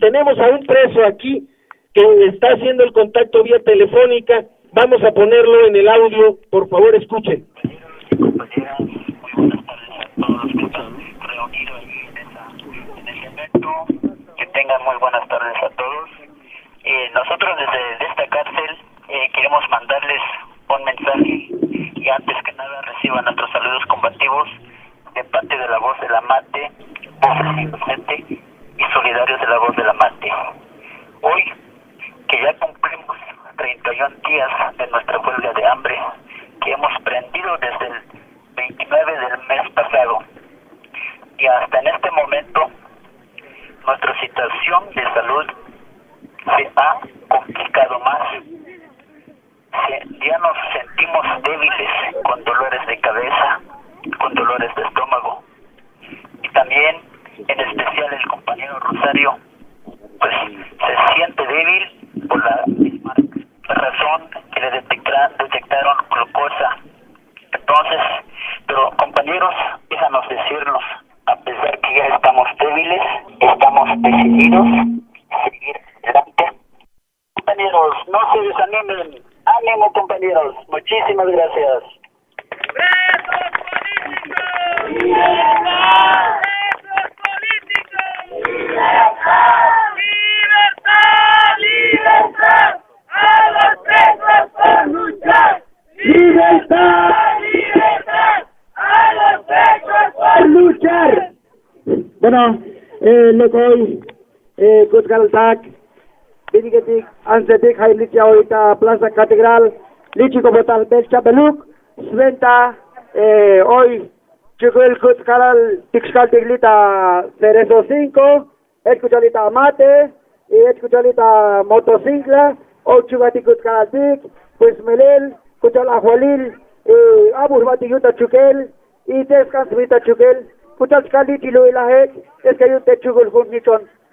tenemos a un preso aquí que está haciendo el contacto vía telefónica. Vamos a ponerlo en el audio, por favor escuchen. Compañeras, muy buenas tardes a todos los que están reunidos en este evento. Que tengan muy buenas tardes a todos. Nosotros desde esta cárcel queremos mandarles un mensaje y antes que nada reciban nuestros saludos combativos de parte de la Voz de la Mate, Voces Inocente y solidarios de la Voz de la Mate. Hoy, que ya cumplimos 31 días de nuestra huelga de hambre, que hemos prendido desde el 29 del mes pasado, y hasta en este momento, nuestra situación de salud se ha complicado más. Ya nos sentimos débiles, con dolores de cabeza, con dolores de estómago, y también, en especial el compañero Rosario, pues se siente débil por la misma razón que le detectaron glucosa. Entonces, pero compañeros, déjanos decirnos, a pesar que ya estamos débiles, estamos decididos a seguir adelante. Compañeros, no se desanimen, ánimo compañeros, muchísimas gracias. ¡Presos políticos! ¡Libertad! ¡Presos políticos! ¡Libertad! ¡Libertad! ¡Libertad! ¡A los presos por luchar! ¡Libertad! ¡Libertad! ¡A los presos por luchar! Bueno, Lekoy, Kuzgaltak, Binigetik, Ansetik, Hailicia ahorita Plaza Catedral, Lichico Botal, Belcha Beluk, Sventa, hoy, Chukul Kuzgalal, Tixkal Tiglita, Cerezo 5, Escuchalita Mate, y Escuchalita Motocicla, Ochugati Kuzgaltik, pues Melel, Kuchala Jualil, Aburbati Yuta Chukel, y Descansvita Chukel, Kuchal Skali Tilo Ilahek, es que hay un techugul Junnichon.